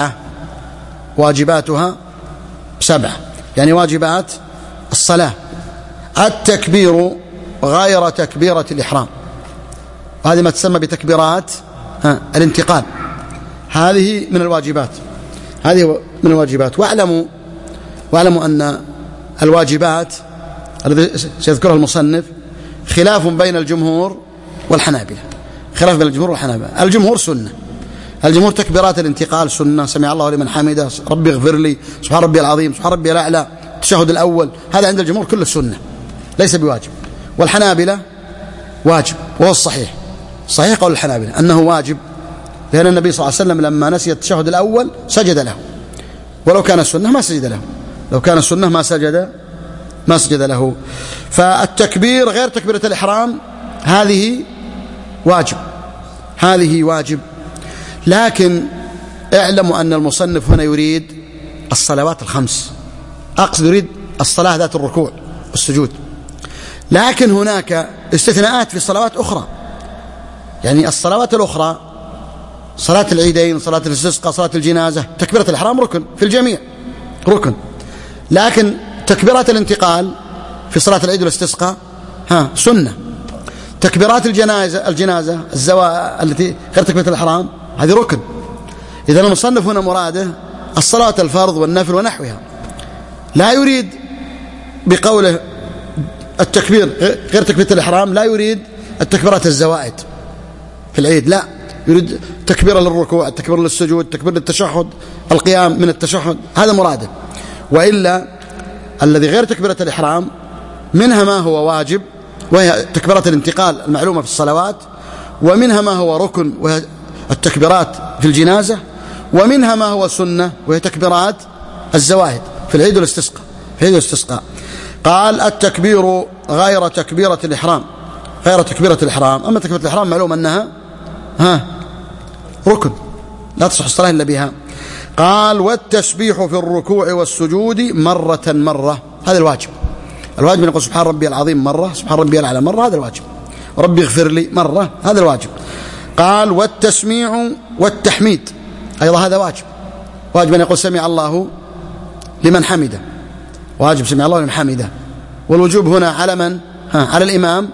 7، يعني واجبات الصلاة: التكبير غير تكبيرة الإحرام، هذه ما تسمى بتكبيرات الانتقال، هذه من الواجبات. واعلموا أن الواجبات الذي سيذكرها المصنف خلاف بين الجمهور والحنابلة. الجمهور سنة، الجمهور تكبيرات الانتقال سنة: سمع الله لمن حمده، ربي اغفر لي، سبحان ربي العظيم، سبحان ربي الأعلى، التشهد الأول، هذا عند الجمهور كله سنة ليس بواجب. والحنابلة واجب، وهو الصحيح قول الحنابلة أنه واجب، لأن النبي صلى الله عليه وسلم لما نسي التشهد الأول سجد له، ولو كان السنة ما سجد له، ما سجد له. فالتكبير غير تكبيرة الإحرام هذه واجب. لكن اعلموا أن المصنف هنا يريد الصلوات الخمس، أقصد يريد الصلاة ذات الركوع والسجود، لكن هناك استثناءات في صلوات أخرى. يعني الصلوات الأخرى، صلاة العيدين، صلاة الاستسقاء، صلاة الجنازة، تكبيرة الإحرام ركن في الجميع، لكن تكبيرات الانتقال في صلاة العيد والاستسقاء سنة. تكبيرات الجنازة التي غير تكبيرة الإحرام هذه ركن. إذا المصنف هنا مراده الصلاة الفرض والنفل ونحوها، لا يريد بقوله التكبير غير تكبيرة الإحرام، لا يريد التكبيرات الزوائد في العيد، لا، يريد تكبير للركوع، التكبير للسجود، تكبير للتشهد، القيام من التشهد، هذا مراده. وإلا الذي غير تكبيرة الإحرام منها ما هو واجب وهي تكبيرات الانتقال المعلومة في الصلوات، ومنها ما هو ركن وهي التكبيرات في الجنازة، ومنها ما هو سنة وهي تكبيرات الزواهد في العيد والاستسقاء. قال التكبير غير تكبيرة الإحرام. أما تكبيرة الإحرام معلوم أنها ركن لا تصح الصلاة إلا بها. قال والتسبيح في الركوع والسجود مرة، هذا الواجب نقول سبحان ربي العظيم مرة، سبحان ربي الأعلى مرة، هذا الواجب، ربي اغفر لي مرة، هذا الواجب. قال والتسميع والتحميد أيضا هذا واجب أن يقول سمع الله لمن حمده، واجب سمع الله لمن حمده. والوجوب هنا على من؟ على الإمام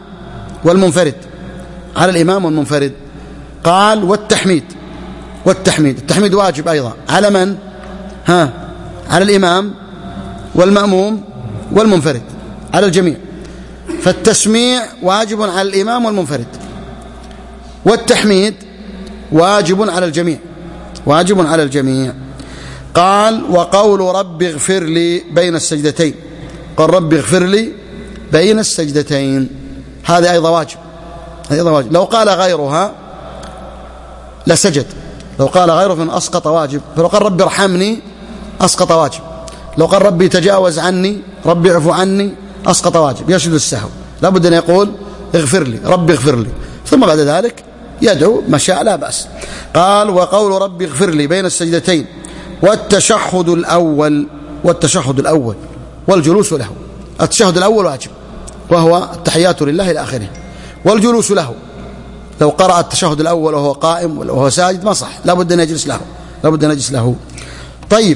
والمنفرد. قال والتحميد التحميد واجب أيضا على من؟ على الإمام والمأموم والمنفرد، على الجميع. فالتسميع واجب على الإمام والمنفرد، والتحميد واجب على الجميع. قال وقول رب اغفر لي بين السجدتين، قال رب اغفر لي بين السجدتين، هذا أيضا واجب. لو قال غيرها لسجد، لو قال غيره فإن أسقط واجب. فلو قال ربي ارحمني أسقط واجب، لو قال ربي تجاوز عني، ربي اعفو عني، أسقط واجب، يسجد السهو. لابد أن يقول اغفر لي، ربي اغفر لي، ثم بعد ذلك يدعو ما شاء لا بأس. قال وقول ربي اغفر لي بين السجدتين، والتشهد الأول والجلوس له. التشهد الأول واجب وهو التحيات لله إلى آخره، والجلوس له، لو قرأ التشهد الأول وهو قائم وهو ساجد ما صح، لابد أن يجلس له. طيب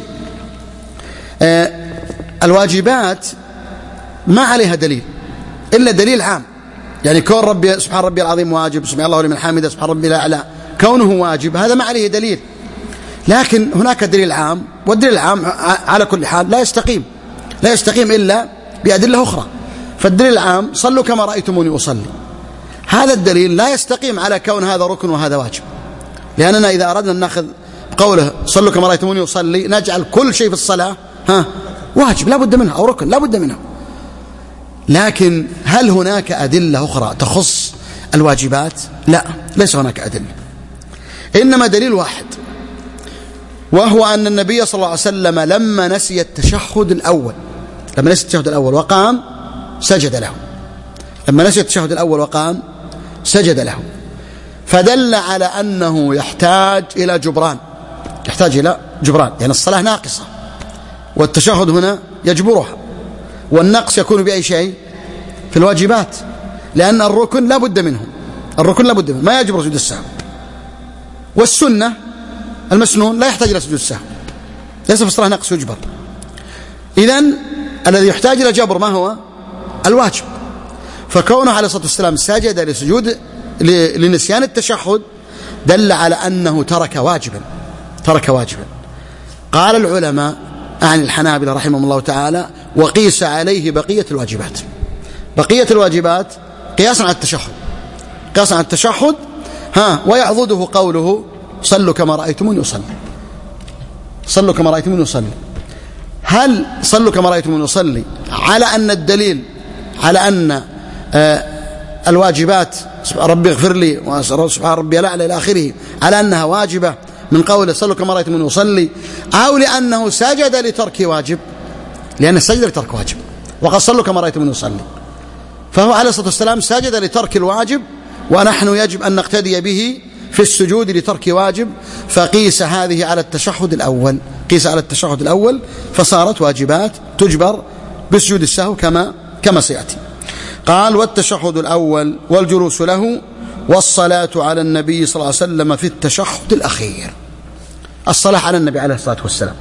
الواجبات ما عليها دليل إلا دليل عام، يعني كون ربي سبحان ربي العظيم واجب، سمع الله لمن حمده، سبحان ربي الأعلى، كونه واجب هذا ما عليه دليل. لكن هناك دليل عام، والدليل العام على كل حال لا يستقيم إلا بأدلة أخرى. فالدليل العام صلوا كما رأيتموني أصلي، هذا الدليل لا يستقيم على كون هذا ركن وهذا واجب، لأننا إذا أردنا أن نأخذ قوله صلوا كما رأيتموني أصلي نجعل كل شيء في الصلاة واجب لا بد منها أو ركن لا بد منها. لكن هل هناك أدلة أخرى تخص الواجبات؟ لا، ليس هناك أدلة، إنما دليل واحد، وهو أن النبي صلى الله عليه وسلم لما نسي التشهد الأول وقام سجد له، لما نسي التشهد الأول وقام سجد له، فدل على أنه يحتاج إلى جبران، يحتاج إلى جبران، يعني الصلاة ناقصة والتشهد هنا يجبرها. والنقص يكون بأي شيء؟ في الواجبات، لأن الركن لا بد منه، الركن لا بد منه ما يجبر سجود السهو. والسنة المسنون لا يحتاج إلى سجود السهو، ليس في الصلاة نقص يجبر. إذن الذي يحتاج إلى جبر ما هو؟ الواجب. فكونه عليه الصلاة والسلام سجد لسجود لنسيان التشهد دل على أنه ترك واجبا. قال العلماء عن الحنابلة رحمهم الله تعالى: وقيس عليه بقية الواجبات قياسا على التشهد ويعضده قوله: صلوا كما رأيتموني أصلي. هل صلوا كما رأيتموني أصلي على أن الدليل على أن الواجبات ربي اغفر لي وسبحان ربي الأعلى إلى آخره على أنها واجبة من قوله صلوا كما رأيتموني أصلي، أو لأنه سجد لترك واجب؟ لأن السجد لترك واجب، وقد صلوا كما رأيتموني أصلي، فهو عليه الصلاة والسلام سجد لترك الواجب، ونحن يجب أن نقتدي به في السجود لترك واجب. فقيس هذه على التشهد الأول، فصارت واجبات تجبر بسجود السهو كما سيأتي. قال: والتشهد الأول والجلوس له والصلاة على النبي صلى الله عليه وسلم في التشهد الأخير. الصلاة على النبي عليه الصلاة والسلام،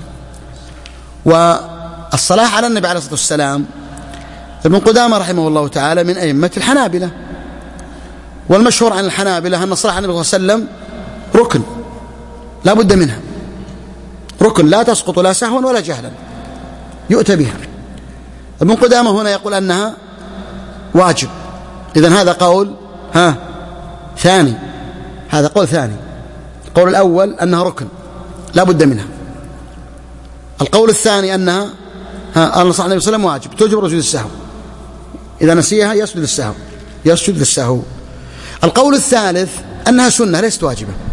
والصلاة على النبي عليه الصلاة والسلام ابن قدامة رحمه الله تعالى من أئمة الحنابلة، والمشهور عن الحنابلة أن الصلاة على النبي صلى الله عليه وسلم ركن لا بد منها، ركن لا تسقط لا سهوا ولا جهلا، يؤتى بها. ابن قدامة هنا يقول أنها واجب. إذن هذا قول ثاني، هذا قول ثاني. القول الأول أنها ركن لا بد منها. القول الثاني أنها الصلاة على النبي صلى الله عليه وسلم واجب تجبر سجود السهو، إذا نسيها يسجد للسهو. القول الثالث أنها سنة ليست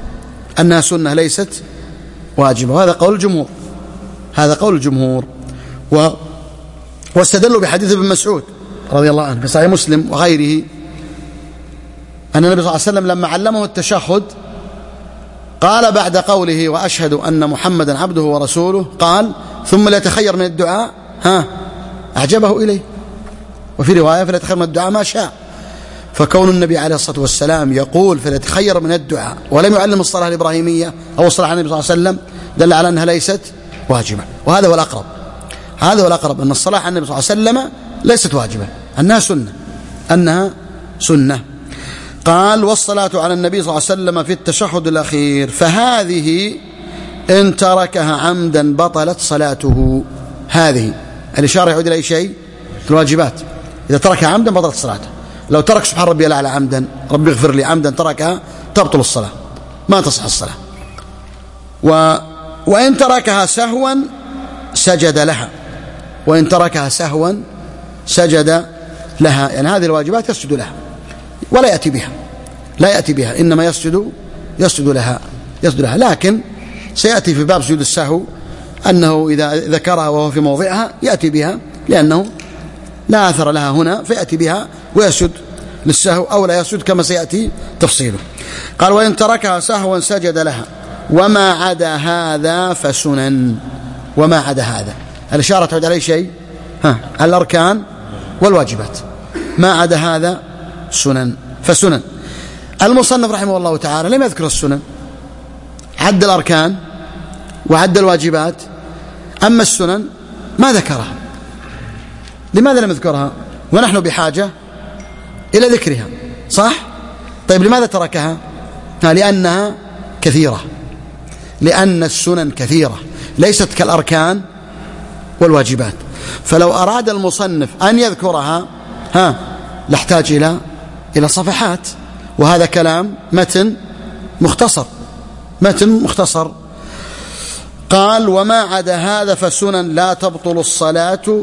واجبة، وهذا قول الجمهور. واستدلوا بحديث ابن مسعود رضي الله عنه في صحيح مسلم وغيره أن النبي صلى الله عليه وسلم لما علمه التشهد قال بعد قوله: وأشهد أن محمدا عبده ورسوله، قال: ثم لا يتخير من الدعاء أعجبه إليه، وفي رواية: فلا يتخير من الدعاء ما شاء. فكون النبي عليه الصلاة والسلام يقول فلا يتخير من الدعاء ولم يعلم الصلاة الإبراهيمية أو الصلاة على النبي صلى الله عليه وسلم دل على أنها ليست واجبة. وهذا هو الأقرب، أن الصلاة على النبي صلى الله عليه وسلم ليست واجبة، أنها سنة. قال: والصلاة على النبي صلى الله عليه وسلم في التشهد الأخير، فهذه إن تركها عمدا بطلت صلاته. هذه الإشارة يعود إلى أي شيء؟ الواجبات. إذا تركها عمدا بطلت صلاته. لو ترك سبحان ربي الأعلى عمدا، ربي اغفر لي عمدا، تركها تبطل الصلاة، ما تصح الصلاة. وإن تركها سهوا سجد لها، يعني هذه الواجبات يسجد لها ولا يأتي بها، إنما يسجد لها. لكن سيأتي في باب سجود السهو أنه إذا ذكرها وهو في موضعها يأتي بها، لأنه لا أثر لها هنا، فيأتي بها ويسجد للسهو أو لا يسجد كما سيأتي تفصيله. قال: وإن تركها سهوا سجد لها، وما عدا هذا فسنن. وما عدا هذا الإشارة تعود عليه شيء الأركان والواجبات، ما عدا هذا فسنن. المصنف رحمه الله تعالى لم يذكر السنن، عد الأركان وعد الواجبات، أما السنن ما ذكرها. لماذا لم يذكرها ونحن بحاجة إلى ذكرها؟ صح؟ طيب لماذا تركها؟ لأنها كثيرة، لأن السنن كثيرة ليست كالأركان والواجبات. فلو أراد المصنف أن يذكرها لاحتاج إلى صفحات، وهذا كلام متن مختصر. قال: وما عدا هذا فسنن لا تبطل الصلاة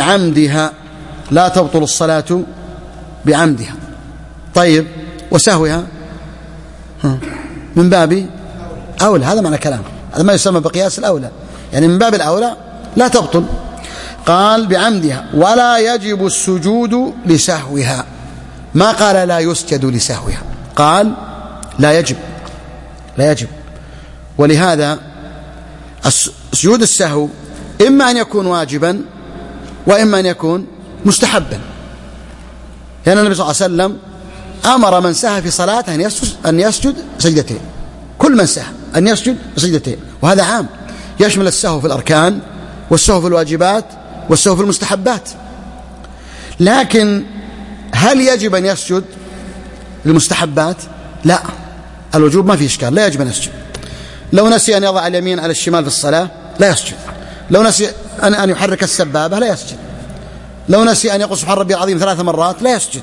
بعمدها. طيب وسهوها من باب أولى، هذا معنى كلام، هذا ما يسمى بقياس الأولى، يعني من باب الأولى لا تبطل. قال: بعمدها، ولا يجب السجود لسهوها، ما قال لا يسجد لسهوها، قال لا يجب. ولهذا سجود السهو إما أن يكون واجبا وإما أن يكون مستحبا، لأن النبي صلى الله عليه وسلم أمر من سهى في صلاته أن يسجد سجدتين، كل من سهى أن يسجد سجدتين، وهذا عام يشمل السهو في الأركان والسهو في الواجبات والسهو في المستحبات. لكن هل يجب أن يسجد للمستحبات؟ لا، الوجوب ما في إشكال، لا يجب أن يسجد. لو نسي أن يضع اليمين على الشمال في الصلاة لا يسجد، لو نسي أن يحرك السبابة لا يسجد، لو نسي أن يقول سبحان ربي العظيم 3 مرات لا يسجد.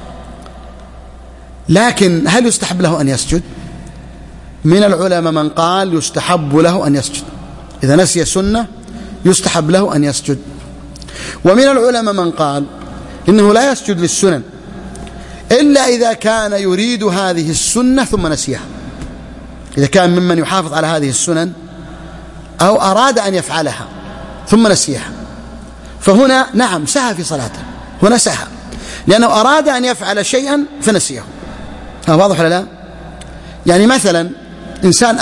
لكن هل يستحب له أن يسجد؟ من العلماء من قال يستحب له أن يسجد، إذا نسي سنة يستحب له أن يسجد. ومن العلماء من قال إنه لا يسجد للسنن إلا إذا كان يريد هذه السنة ثم نسيها، إذا كان ممن يحافظ على هذه السنن أو أراد أن يفعلها ثم نسيها، فهنا نعم سهى في صلاته، هنا سهى لأنه أراد أن يفعل شيئا فنسيه. واضح ولا لا؟ يعني مثلا إنسان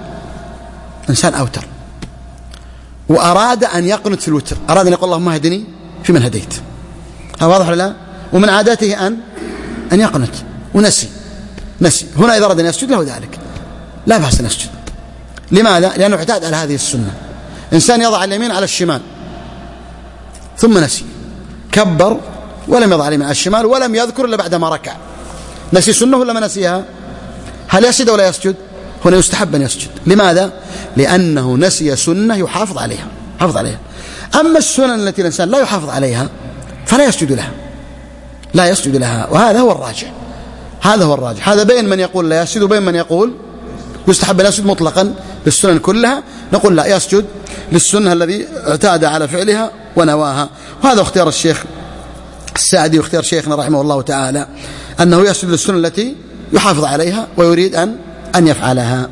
أوتر وأراد أن يقنت في الوتر، أراد أن يقول اللهم اهدني فيمن هديت، واضح ولا لا؟ ومن عادته أن يقنت ونسي، هنا إذا أراد أن يسجد له ذلك لا بأس أن يسجد. لماذا؟ لأنه اعتاد على هذه السنة. إنسان يضع اليمين على الشمال ثم نسي، كبر ولم يضع اليمين على الشمال ولم يذكر إلا بعدما ركع، نسي سنة ولا ما نسيها؟ هل يسجد ولا يسجد؟ هنا يستحب أن يسجد. لماذا؟ لأنه نسي سنة يحافظ عليها، أما السنن التي الإنسان لا يحافظ عليها فلا يسجد لها، وهذا هو الراجح. هذا بين من يقول لا يسجد وبين من يقول يستحب أن يسجد مطلقا للسنن كلها. نقول لا، يسجد للسنة الذي اعتاد على فعلها ونواها، وهذا اختيار الشيخ السعدي واختيار شيخنا رحمه الله تعالى، أنه يسجد للسنة التي يحافظ عليها ويريد أن يفعلها.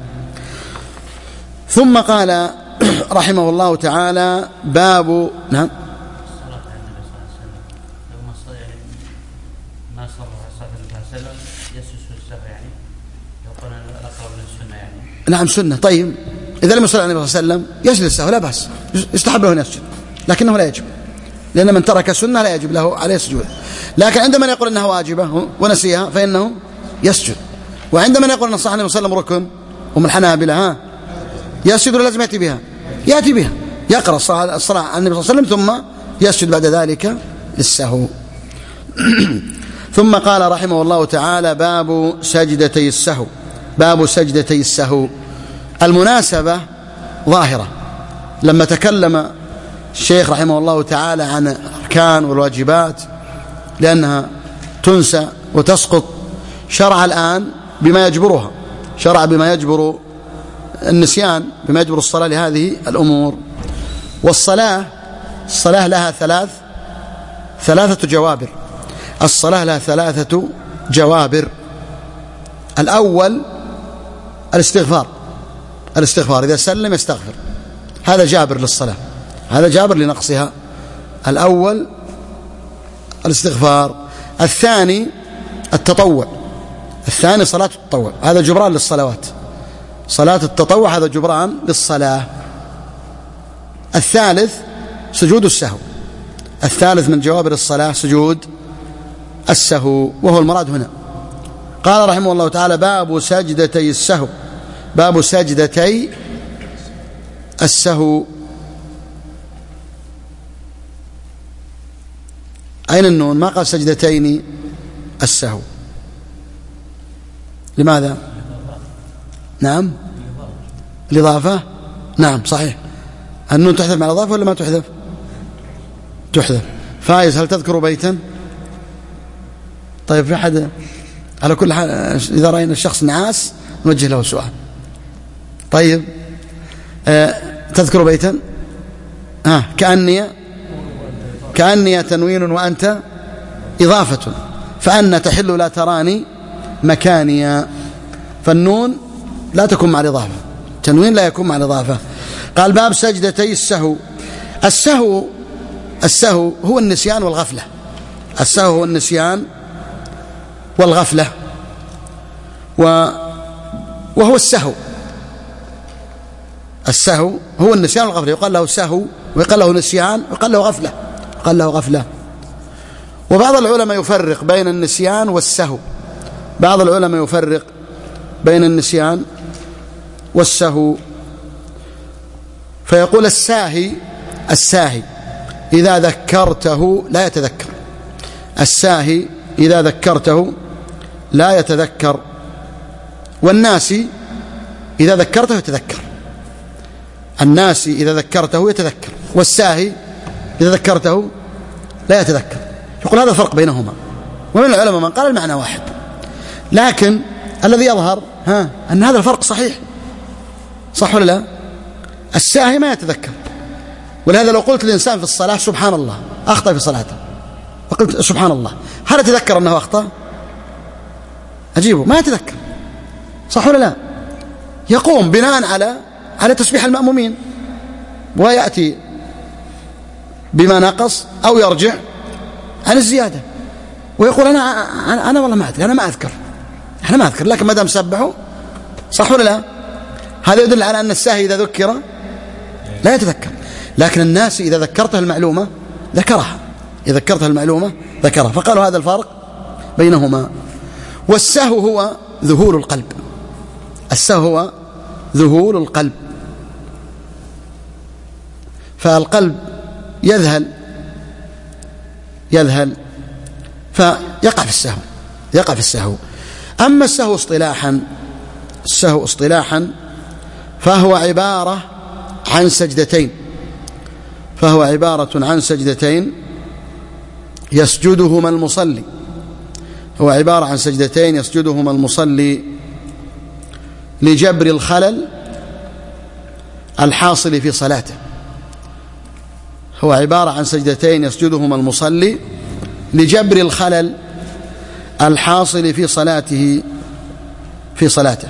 ثم قال رحمه الله تعالى باب نعم نعم سنة. طيب إذا لم يصلي على النبي صلى الله عليه وسلم يسجد السهو لا بأس، يستحب له أن يسجد، لكنه لا يجب، لأن من ترك سنة لا يجب له عليه السجود. لكن عندما يقول أنها واجبة ونسيها فإنه يسجد، وعندما يقول أن الصلاة عليه وسلم ركن ومن الحنابلة يسجد لازم يأتي بها يقرأ الصلاة على النبي صلى الله عليه وسلم ثم يسجد بعد ذلك للسهو. ثم قال رحمه الله تعالى باب سجدتي السهو. المناسبة ظاهرة لما تكلم الشيخ رحمه الله تعالى عن الأركان والواجبات لأنها تنسى وتسقط، شرع الآن بما يجبرها، شرع بما يجبر النسيان، بما يجبر الصلاة لهذه الأمور. والصلاة لها ثلاثة جوابر. الصلاة لها 3 جوابر. الأول الاستغفار، إذا سلم يستغفر، هذا جابر للصلاة، هذا جابر لنقصها. الأول الاستغفار. الثاني التطوع، الثاني صلاة التطوع، هذا جبران للصلوات، صلاة التطوع هذا جبران للصلاة. الثالث سجود السهو، الثالث من جوابر الصلاة سجود السهو، وهو المراد هنا. قال رحمه الله تعالى باب سجدتي السهو. باب سجدتي السهو. أين النون؟ ما قال سجدتين السهو، لماذا؟ نعم الإضافة، نعم صحيح. النون تحذف مع الإضافة ولا ما تحذف؟ تحذف. فايز هل تذكر بيتا؟ طيب في أحد؟ على كل حال إذا رأينا الشخص نعاس نوجه له سؤال. طيب تذكر بيتا؟ كأني تنوين وأنت إضافة، فأن تحل لا تراني مكانيا، فالنون لا تكون مع الإضافة، تنوين لا يكون مع الإضافة. قال باب سجدتي السهو. السهو هو النسيان والغفلة، السهو هو النسيان والغفلة، وهو السهو السهو هو النسيان والغفلة، يقال له سهو ويقال له نسيان ويقال له غفلة، يقال له غفلة. وبعض العلماء يفرق بين النسيان والسهو، بعض العلماء يفرق بين النسيان والسهو، فيقول الساهي إذا ذكرته لا يتذكر، الساهي إذا ذكرته لا يتذكر، والناسي إذا ذكرته يتذكر، الناسي إذا ذكرته يتذكر، والساهي إذا ذكرته لا يتذكر. يقول هذا الفرق بينهما، ومن العلماء من قال المعنى واحد، لكن الذي يظهر أن هذا الفرق صحيح، صح ولا لا؟ الساهي ما يتذكر، ولهذا لو قلت للإنسان في الصلاة سبحان الله، أخطأ في صلاته وقلت سبحان الله، هل يتذكر أنه أخطأ؟ أجيبه ما يتذكر، صح ولا لا؟ يقوم بناء على تسبيح المأمومين ويأتي بما نقص أو يرجع عن الزيادة ويقول أنا والله ما أدري، أنا ما أذكر، لكن ما دام سبحوا، صح ولا لا؟ هذا يدل على أن الساهي إذا ذكر لا يتذكر، لكن الناس إذا ذكرته المعلومة ذكرها، إذا ذكرته المعلومة ذكرها، فقالوا هذا الفرق بينهما. والسهو هو ذهول القلب، السهو هو ذهول القلب، فالقلب يذهل فيقع في السهو. أما السهو اصطلاحا فهو عبارة عن سجدتين يسجدهما المصلي، هو عبارة عن سجدتين يسجدهما المصلي لجبر الخلل الحاصل في صلاته، هو عبارة عن سجدتين يسجدهما المصلي لجبر الخلل الحاصل في صلاته.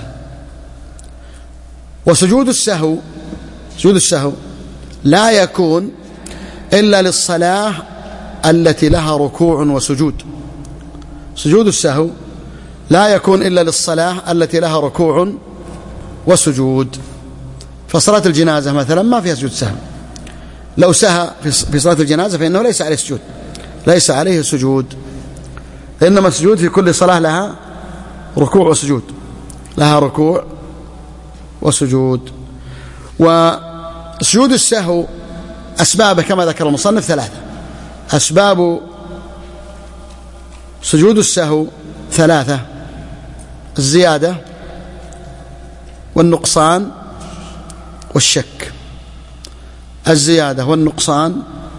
وسجود السهو لا يكون إلا للصلاة التي لها ركوع وسجود، سجود السهو لا يكون إلا للصلاة التي لها ركوع وسجود. فصلاة الجنازة مثلا ما فيها سجود سهو، لو سهى في صلاة الجنازة فإنه ليس عليه سجود، ليس عليه سجود، إنما السجود في كل صلاة لها ركوع وسجود، لها ركوع وسجود. وسجود السهو أسبابه كما ذكر المصنف 3، أسباب سجود السهو 3، الزيادة والنقصان والشك، الزيادة والنقصان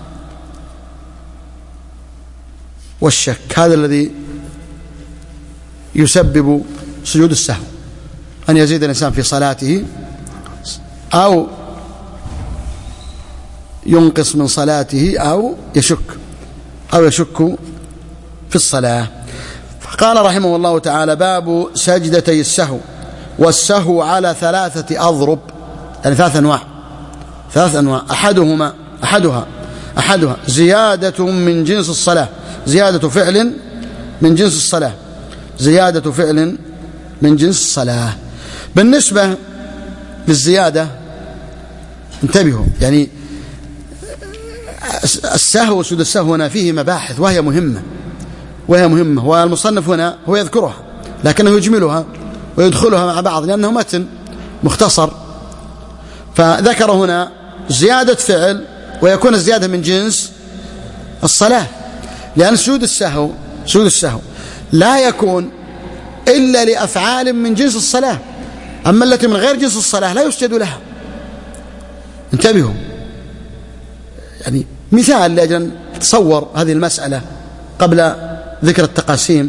والشك، هذا الذي يسبب سجود السهو، أن يزيد الإنسان في صلاته أو ينقص من صلاته أو يشك في الصلاة. فقال رحمه الله تعالى: باب سجدتي السهو. والسهو على 3 أضرب، يعني 3 أنواع، أحدها زيادة من جنس الصلاة، زيادة فعل من جنس الصلاة، زيادة فعل من جنس الصلاة. بالنسبة للزيادة انتبهوا، يعني السهو وسجود السهو هنا فيه مباحث وهي مهمة، والمصنف هنا هو يذكرها لكنه يجملها ويدخلها مع بعض لأنه متن مختصر. فذكر هنا زيادة فعل ويكون الزيادة من جنس الصلاة، لأن سجود السهو لا يكون إلا لأفعال من جنس الصلاة، أما التي من غير جنس الصلاة لا يسجد لها. انتبهوا، يعني مثال لأجل أن تصور هذه المسألة قبل ذكر التقاسيم.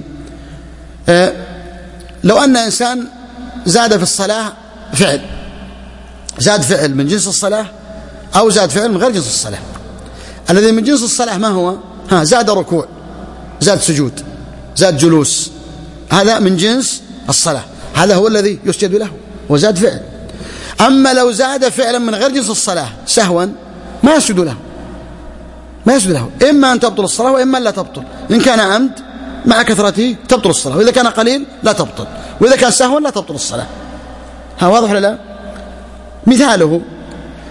لو أن إنسان زاد في الصلاة فعل، زاد فعل من جنس الصلاة أو زاد فعل من غير جنس الصلاة، الذي من جنس الصلاة ما هو؟ زاد ركوع، زاد سجود، زاد جلوس، هذا من جنس الصلاة، هذا هو الذي يسجد له وزاد فعل. أما لو زاد فعلا من غير جنس الصلاة سهوا ما يسجد له، إما أن تبطل الصلاة وإما لا تبطل. إن كان عمد مع كثرته تبطل الصلاة، وإذا كان قليل لا تبطل، وإذا كان سهوا لا تبطل الصلاة. واضح ولا لا؟ مثاله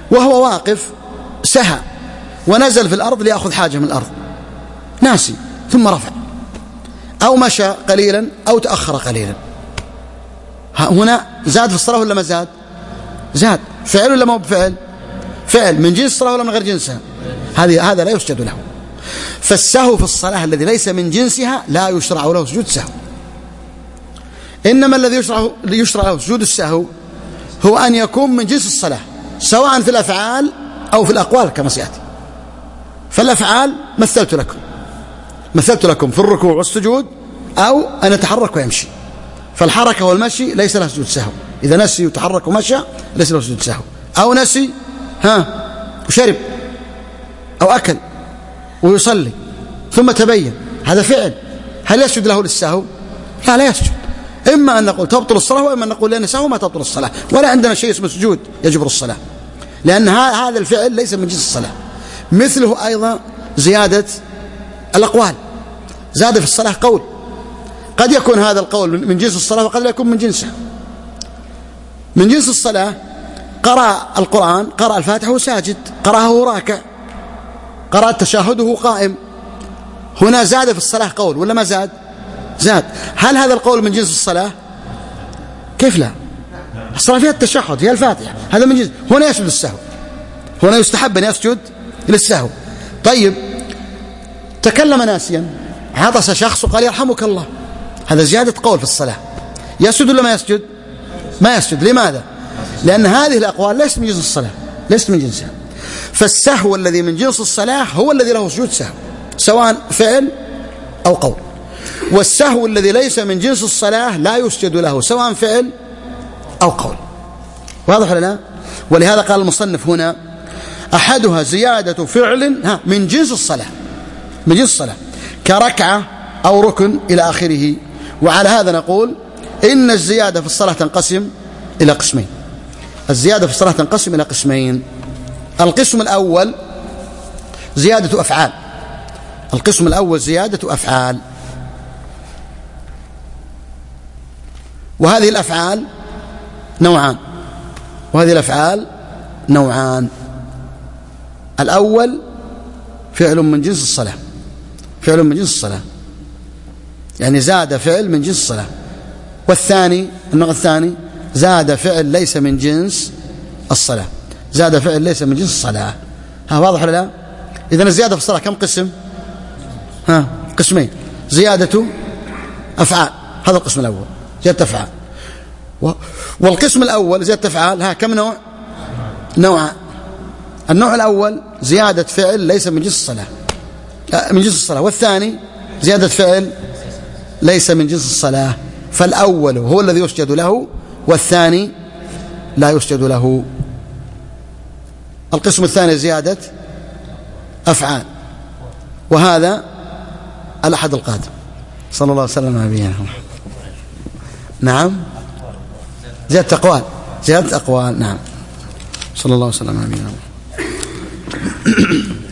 وهو واقف سهى ونزل في الأرض ليأخذ حاجة من الأرض، ناسي ثم رفع، أو مشى قليلا أو تأخر قليلا، هنا زاد في الصلاة ولا ما زاد؟ زاد. فعل ولا ما بفعل؟ فعل من جنس الصلاة ولا من غير جنسها؟ هذا لا يسجد له. فالسهو في الصلاة الذي ليس من جنسها لا يشرع له سجود سهو، إنما الذي يشرع له سجود السهو هو أن يكون من جنس الصلاة، سواء في الأفعال أو في الأقوال كما سيأتي. فالأفعال مثلت لكم في الركوع والسجود، أو أن يتحرك ويمشي، فالحركة والمشي ليس له سجود سهو. إذا نسي وتحرك ومشى ليس له سجود سهو، أو نسي وشرب أو أكل ويصلي ثم تبين، هذا فعل، هل يسجد له للسهو؟ لا يسجد. إما أن نقول تبطل الصلاة، وإما أن نقول لأن سهو ما تبطل الصلاة، ولا عندنا شيء اسمه سجود يجبر الصلاة، لأن هذا الفعل ليس من جنس الصلاة. مثله أيضا زيادة الأقوال، زاد في الصلاة قول، قد يكون هذا القول من جنس الصلاة وقد لا يكون من جنسها. من جنس الصلاة قرأ القرآن، قرأ الفاتحة وساجد، قرأه وهو راكع، قرأ تشاهده قائم، هنا زاد في الصلاة قول ولا ما زاد؟ زاد. هل هذا القول من جنس الصلاة؟ كيف لا؟ الصلاة فيها التشهد، هي الفاتحة، هذا من جنس. هنا يسجد السهو، هنا يستحب أن يسجد للسهو. طيب تكلم ناسيا، عطس شخص وقال يرحمك الله، هذا زيادة قول في الصلاة، يسجد ولا ما يسجد؟ ما يسجد. لماذا؟ لأن هذه الأقوال ليست من جنس الصلاة، ليست من جنسها. فالسهو الذي من جنس الصلاة هو الذي له سجود سهو، سواء فعل أو قول. والسهو الذي ليس من جنس الصلاة لا يسجد له، سواء فعل أو قول. واضح ولا لا؟ ولهذا قال المصنف هنا أحدها زيادة فعل من جنس الصلاة، من جنس الصلاة، كركعة أو ركن إلى آخره. وعلى هذا نقول إن الزيادة في الصلاة تنقسم إلى قسمين. الزيادة في الصلاة تنقسم إلى قسمين. القسم الأول زيادة أفعال، القسم الأول زيادة أفعال، وهذه الأفعال نوعان. الأول فعل من جنس الصلاة، فعل من جنس الصلاة، يعني زاد فعل من جنس الصلاة. والثاني النوع الثاني زاد فعل ليس من جنس الصلاة، زاد فعل ليس من جنس الصلاة. واضح ولا لا؟ إذن الزيادة في الصلاة كم قسم؟ قسمين. زيادة أفعال، هذا القسم الأول زيادة أفعال. والقسم الأول زيادة أفعال كم نوع؟ نوعان. النوع الأول زيادة فعل ليس من جنس الصلاة، من جنس الصلاة، والثاني زيادة فعل ليس من جنس الصلاة. فالأول هو الذي يسجد له، والثاني لا يسجد له. القسم الثاني زيادة أفعال، وهذا الأحد القادم. صلى الله عليه وسلم على نبينا محمد. نعم، زيادة أقوال، زيادة أقوال، نعم. صلى الله عليه وسلم على نبينا محمد.